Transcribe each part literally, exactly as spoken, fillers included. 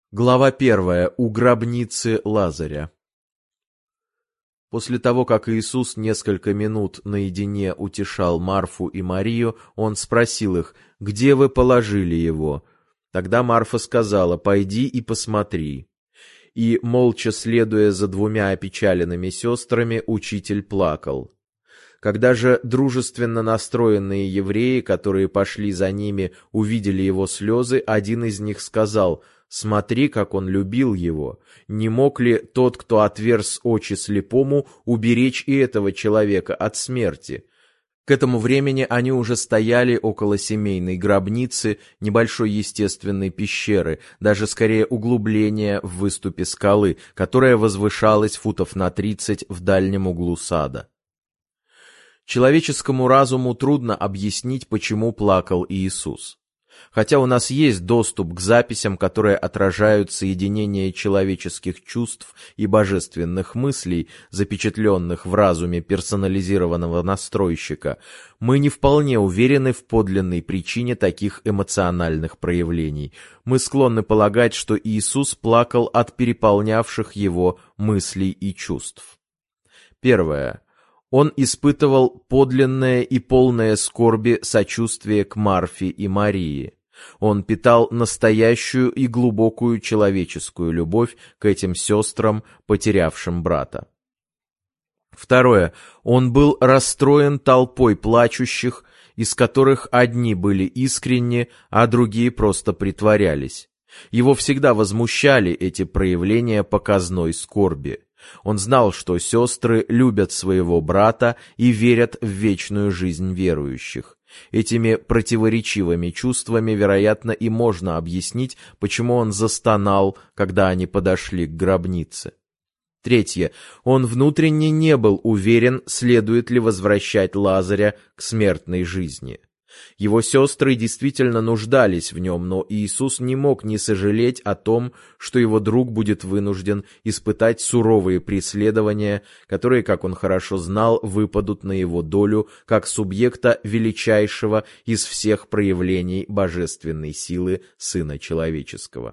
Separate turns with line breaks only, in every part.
Глава первая. У гробницы Лазаря. После того, как Иисус несколько минут наедине утешал Марфу и Марию, он спросил их: «Где вы положили его?» Тогда Марфа сказала: «Пойди и посмотри». И, молча следуя за двумя опечаленными сестрами, учитель плакал. Когда же дружественно настроенные евреи, которые пошли за ними, увидели его слезы, один из них сказал: «Смотри, как он любил его! Не мог ли тот, кто отверз очи слепому, уберечь и этого человека от смерти?» К этому времени они уже стояли около семейной гробницы, небольшой естественной пещеры, даже скорее углубления в выступе скалы, которая возвышалась футов на тридцать в дальнем углу сада. Человеческому разуму трудно объяснить, почему плакал Иисус. Хотя у нас есть доступ к записям, которые отражают соединение человеческих чувств и божественных мыслей, запечатленных в разуме персонализированного настройщика, мы не вполне уверены в подлинной причине таких эмоциональных проявлений. Мы склонны полагать, что Иисус плакал от переполнявших его мыслей и чувств. Первое. Он испытывал подлинное и полное скорби сочувствие к Марфе и Марии. Он питал настоящую и глубокую человеческую любовь к этим сестрам, потерявшим брата. Второе. Он был расстроен толпой плачущих, из которых одни были искренни, а другие просто притворялись. Его всегда возмущали эти проявления показной скорби. Он знал, что сестры любят своего брата и верят в вечную жизнь верующих. Этими противоречивыми чувствами, вероятно, и можно объяснить, почему он застонал, когда они подошли к гробнице. Третье. Он внутренне не был уверен, следует ли возвращать Лазаря к смертной жизни. Его сестры действительно нуждались в нем, но Иисус не мог не сожалеть о том, что его друг будет вынужден испытать суровые преследования, которые, как он хорошо знал, выпадут на его долю как субъекта величайшего из всех проявлений божественной силы Сына Человеческого.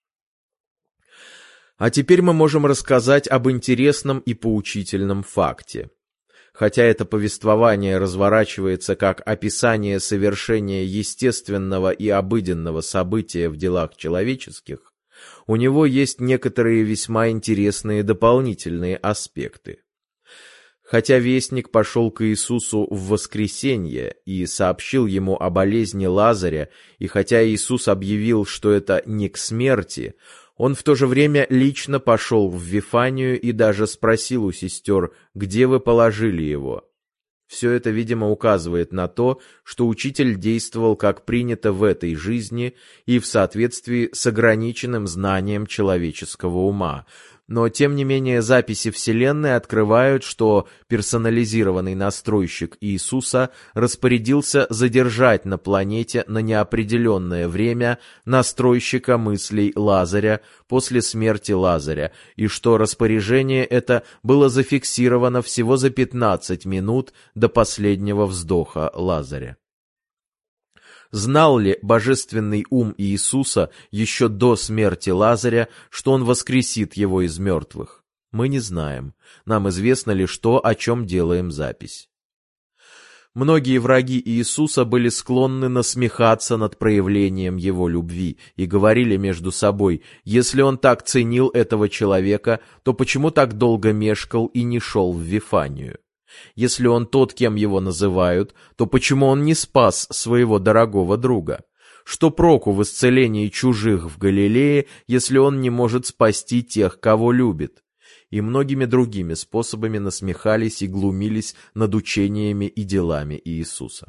А теперь мы можем рассказать об интересном и поучительном факте. Хотя это повествование разворачивается как описание совершения естественного и обыденного события в делах человеческих, у него есть некоторые весьма интересные дополнительные аспекты. Хотя вестник пошел к Иисусу в воскресенье и сообщил ему о болезни Лазаря, и хотя Иисус объявил, что это не к смерти, он в то же время лично пошел в Вифанию и даже спросил у сестер, где вы положили его. Все это, видимо, указывает на то, что учитель действовал как принято в этой жизни и в соответствии с ограниченным знанием человеческого ума. Но, тем не менее, записи Вселенной открывают, что персонализированный настройщик Иисуса распорядился задержать на планете на неопределенное время настройщика мыслей Лазаря после смерти Лазаря, и что распоряжение это было зафиксировано всего за пятнадцать минут до последнего вздоха Лазаря. Знал ли божественный ум Иисуса еще до смерти Лазаря, что он воскресит его из мертвых? Мы не знаем. Нам известно лишь то, о чем делаем запись. Многие враги Иисуса были склонны насмехаться над проявлением его любви и говорили между собой: если он так ценил этого человека, то почему так долго мешкал и не шел в Вифанию? Если он тот, кем его называют, то почему он не спас своего дорогого друга? Что проку в исцелении чужих в Галилее, если он не может спасти тех, кого любит? И многими другими способами насмехались и глумились над учениями и делами Иисуса.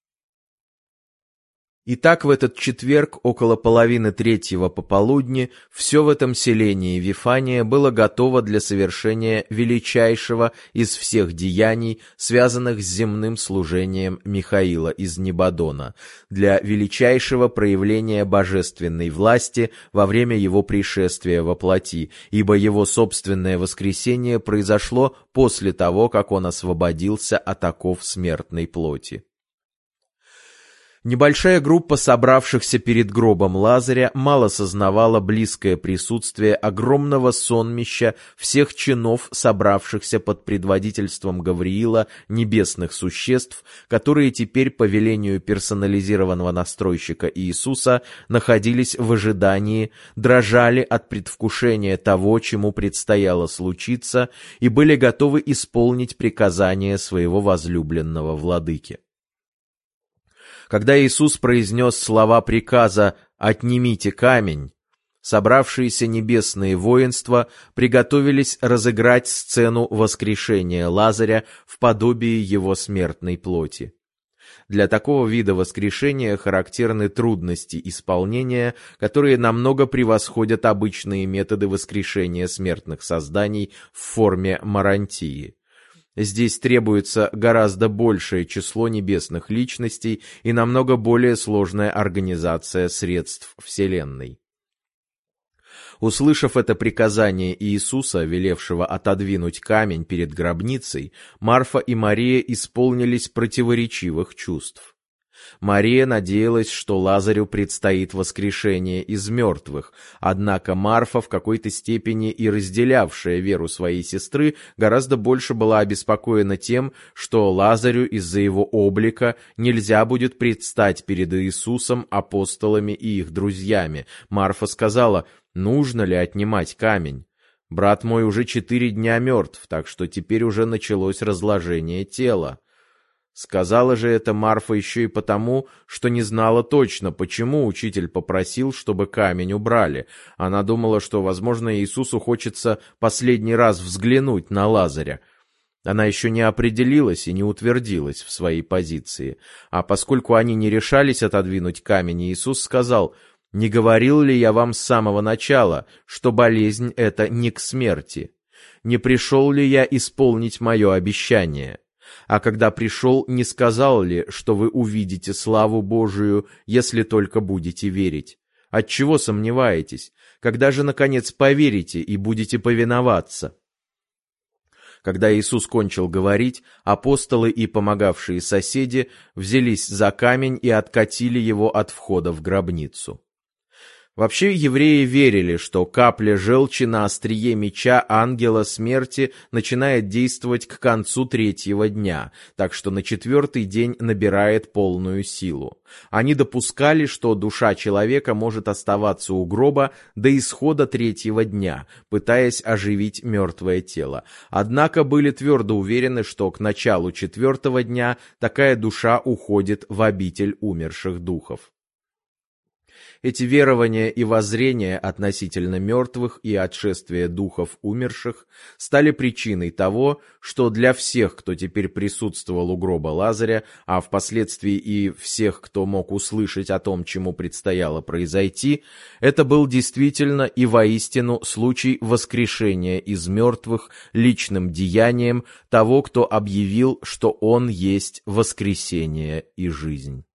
Итак, в этот четверг, около половины третьего пополудни, все в этом селении Вифания было готово для совершения величайшего из всех деяний, связанных с земным служением Михаила из Небодона, для величайшего проявления божественной власти во время его пришествия во плоти, ибо его собственное воскресение произошло после того, как он освободился от оков смертной плоти. Небольшая группа собравшихся перед гробом Лазаря мало сознавала близкое присутствие огромного сонмища всех чинов, собравшихся под предводительством Гавриила небесных существ, которые теперь по велению персонализированного настройщика Иисуса находились в ожидании, дрожали от предвкушения того, чему предстояло случиться, и были готовы исполнить приказание своего возлюбленного владыки. Когда Иисус произнес слова приказа «отнимите камень», собравшиеся небесные воинства приготовились разыграть сцену воскрешения Лазаря в подобии его смертной плоти. Для такого вида воскрешения характерны трудности исполнения, которые намного превосходят обычные методы воскрешения смертных созданий в форме марантии. Здесь требуется гораздо большее число небесных личностей и намного более сложная организация средств Вселенной. Услышав это приказание Иисуса, велевшего отодвинуть камень перед гробницей, Марфа и Мария исполнились противоречивых чувств. Мария надеялась, что Лазарю предстоит воскрешение из мертвых, однако Марфа, в какой-то степени и разделявшая веру своей сестры, гораздо больше была обеспокоена тем, что Лазарю из-за его облика нельзя будет предстать перед Иисусом, апостолами и их друзьями. Марфа сказала: «Нужно ли отнимать камень? Брат мой уже четыре дня мертв, так что теперь уже началось разложение тела». Сказала же это Марфа еще и потому, что не знала точно, почему учитель попросил, чтобы камень убрали. Она думала, что, возможно, Иисусу хочется последний раз взглянуть на Лазаря. Она еще не определилась и не утвердилась в своей позиции. А поскольку они не решались отодвинуть камень, Иисус сказал: «Не говорил ли я вам с самого начала, что болезнь эта не к смерти? Не пришел ли я исполнить мое обещание? А когда пришел, не сказал ли, что вы увидите славу Божию, если только будете верить? Отчего сомневаетесь? Когда же, наконец, поверите и будете повиноваться?» Когда Иисус кончил говорить, апостолы и помогавшие соседи взялись за камень и откатили его от входа в гробницу. Вообще, евреи верили, что капля желчи на острие меча ангела смерти начинает действовать к концу третьего дня, так что на четвертый день набирает полную силу. Они допускали, что душа человека может оставаться у гроба до исхода третьего дня, пытаясь оживить мертвое тело. Однако были твердо уверены, что к началу четвертого дня такая душа уходит в обитель умерших духов. Эти верования и воззрения относительно мертвых и отшествия духов умерших стали причиной того, что для всех, кто теперь присутствовал у гроба Лазаря, а впоследствии и всех, кто мог услышать о том, чему предстояло произойти, это был действительно и воистину случай воскрешения из мертвых личным деянием того, кто объявил, что он есть воскресение и жизнь.